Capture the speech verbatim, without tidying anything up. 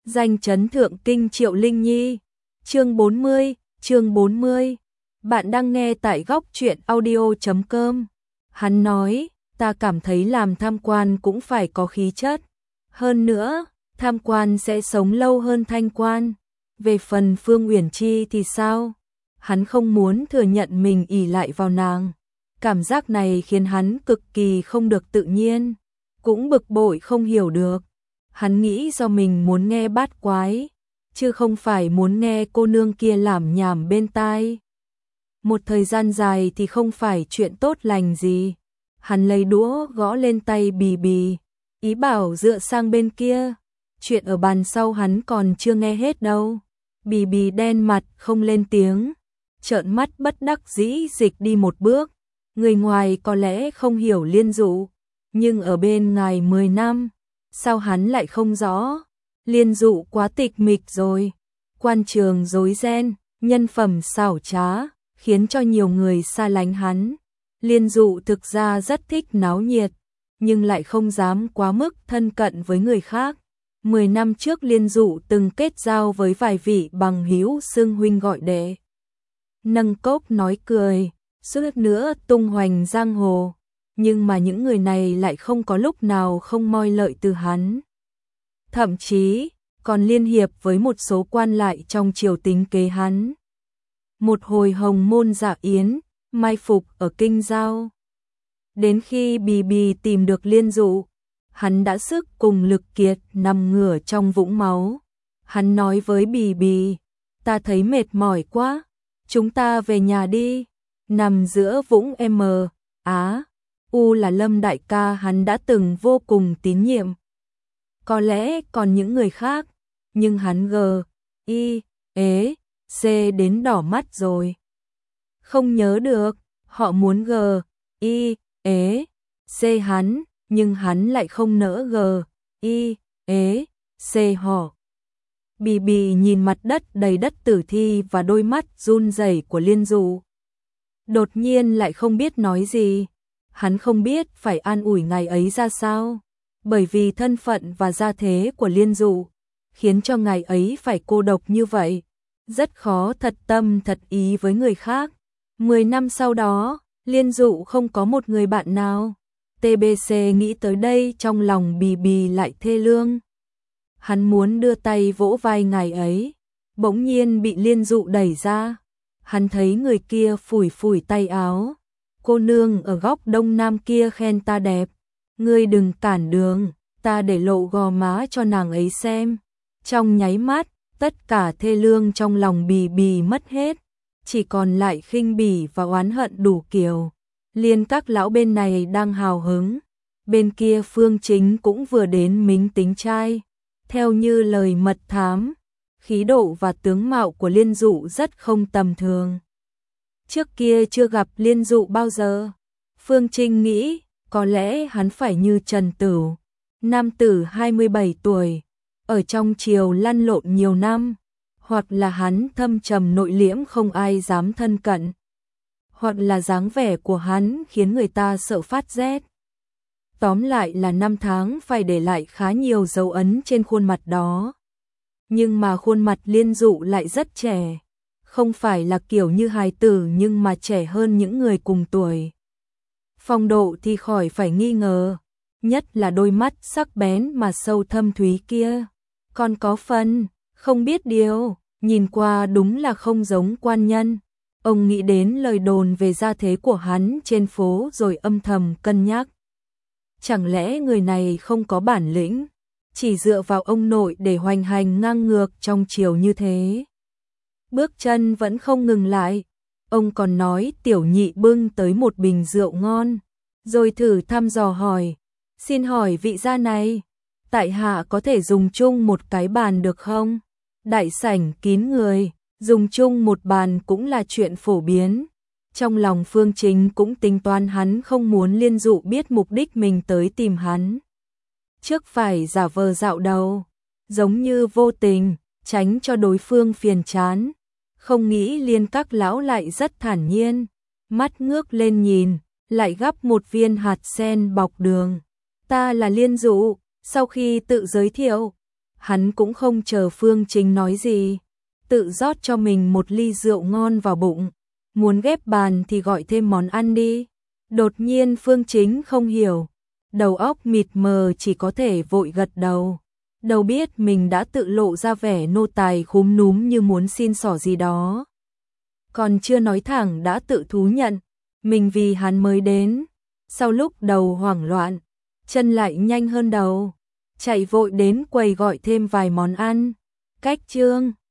Danh chấn thượng kinh Triệu Linh Nhi. Chương bốn mươi, chương bốn mươi. Bạn đang nghe tại góc truyện audio chấm com. Hắn nói, ta cảm thấy làm tham quan cũng phải có khí chất. Hơn nữa, tham quan sẽ sống lâu hơn thanh quan. Về phần Phương Uyển Chi thì sao? Hắn không muốn thừa nhận mình ỷ lại vào nàng. Cảm giác này khiến hắn cực kỳ không được tự nhiên, cũng bực bội không hiểu được. Hắn nghĩ do mình muốn nghe bát quái, chứ không phải muốn nghe cô nương kia lảm nhảm bên tai. Một thời gian dài thì không phải chuyện tốt lành gì. Hắn lấy đũa gõ lên tay Bì Bì, ý bảo dựa sang bên kia. Chuyện ở bàn sau hắn còn chưa nghe hết đâu. Bì Bì đen mặt không lên tiếng, trợn mắt bất đắc dĩ dịch đi một bước. Người ngoài có lẽ không hiểu Liên Dụ, nhưng ở bên ngài mười năm, sao hắn lại không rõ? Liên Dụ quá tịch mịch rồi, quan trường rối ren, nhân phẩm xảo trá, khiến cho nhiều người xa lánh hắn. Liên Dụ thực ra rất thích náo nhiệt, nhưng lại không dám quá mức thân cận với người khác. Mười năm trước Liên Dụ từng kết giao với vài vị bằng hữu xưng huynh gọi đệ. Nâng cốc nói cười, suốt nữa tung hoành giang hồ, nhưng mà những người này lại không có lúc nào không moi lợi từ hắn. Thậm chí, còn liên hiệp với một số quan lại trong triều tính kế hắn. Một hồi hồng môn dạ yến, mai phục ở kinh giao. Đến khi Bì Bì tìm được Liên Dụ, hắn đã sức cùng lực kiệt nằm ngửa trong vũng máu. Hắn nói với Bì Bì, ta thấy mệt mỏi quá, chúng ta về nhà đi. Nằm giữa vũng M, Á, U là Lâm đại ca hắn đã từng vô cùng tín nhiệm. Có lẽ còn những người khác, nhưng hắn G, I, ế, C đến đỏ mắt rồi. Không nhớ được, họ muốn G, I, ế, C hắn, nhưng hắn lại không nỡ G, I, ế, C họ. Bì Bì nhìn mặt đất đầy đất tử thi và đôi mắt run rẩy của Liên Dụ. Đột nhiên lại không biết nói gì. Hắn không biết phải an ủi ngày ấy ra sao, bởi vì thân phận và gia thế của Liên Dụ khiến cho ngày ấy phải cô độc như vậy, rất khó thật tâm thật ý với người khác. Mười năm sau đó, Liên Dụ không có một người bạn nào. tê bê xê nghĩ tới đây trong lòng Bì Bì lại thê lương. Hắn muốn đưa tay vỗ vai ngày ấy, bỗng nhiên bị Liên Dụ đẩy ra. Hắn thấy người kia phủi phủi tay áo. Cô nương ở góc đông nam kia khen ta đẹp. Ngươi đừng cản đường, ta để lộ gò má cho nàng ấy xem. Trong nháy mắt, tất cả thê lương trong lòng Bì Bì mất hết. Chỉ còn lại khinh bỉ và oán hận đủ kiểu. Liên các lão bên này đang hào hứng. Bên kia Phương Chính cũng vừa đến mính tính trai. Theo như lời mật thám, khí độ và tướng mạo của Liên Dụ rất không tầm thường. Trước kia chưa gặp Liên Dụ bao giờ. Phương Trinh nghĩ, có lẽ hắn phải như Trần Tửu, nam tử hai mươi bảy tuổi, ở trong triều lăn lộn nhiều năm, hoặc là hắn thâm trầm nội liễm không ai dám thân cận, hoặc là dáng vẻ của hắn khiến người ta sợ phát rét. Tóm lại là năm tháng phải để lại khá nhiều dấu ấn trên khuôn mặt đó. Nhưng mà khuôn mặt Liên Dụ lại rất trẻ, không phải là kiểu như hài tử nhưng mà trẻ hơn những người cùng tuổi. Phong độ thì khỏi phải nghi ngờ, nhất là đôi mắt sắc bén mà sâu thâm thúy kia. Còn có phần, không biết điều, nhìn qua đúng là không giống quan nhân. Ông nghĩ đến lời đồn về gia thế của hắn trên phố rồi âm thầm cân nhắc. Chẳng lẽ người này không có bản lĩnh, chỉ dựa vào ông nội để hoành hành ngang ngược trong triều như thế? Bước chân vẫn không ngừng lại, ông còn nói tiểu nhị bưng tới một bình rượu ngon, rồi thử thăm dò hỏi, xin hỏi vị gia này, tại hạ có thể dùng chung một cái bàn được không? Đại sảnh kín người, dùng chung một bàn cũng là chuyện phổ biến. Trong lòng Phương Chính cũng tính toán hắn không muốn Liên Dụ biết mục đích mình tới tìm hắn. Trước phải giả vờ dạo đầu, giống như vô tình, tránh cho đối phương phiền chán. Không nghĩ Liên các lão lại rất thản nhiên, mắt ngước lên nhìn, lại gắp một viên hạt sen bọc đường. Ta là Liên Dụ, sau khi tự giới thiệu, Hắn cũng không chờ Phương Chính nói gì, tự rót cho mình một ly rượu ngon vào bụng, muốn ghép bàn thì gọi thêm món ăn đi. Đột nhiên Phương Chính không hiểu, đầu óc mịt mờ chỉ có thể vội gật đầu. Đâu biết mình đã tự lộ ra vẻ nô tài khúm núm như muốn xin xỏ gì đó. Còn chưa nói thẳng đã tự thú nhận, mình vì hắn mới đến. Sau lúc đầu hoảng loạn, chân lại nhanh hơn đầu, chạy vội đến quầy gọi thêm vài món ăn. Cách chương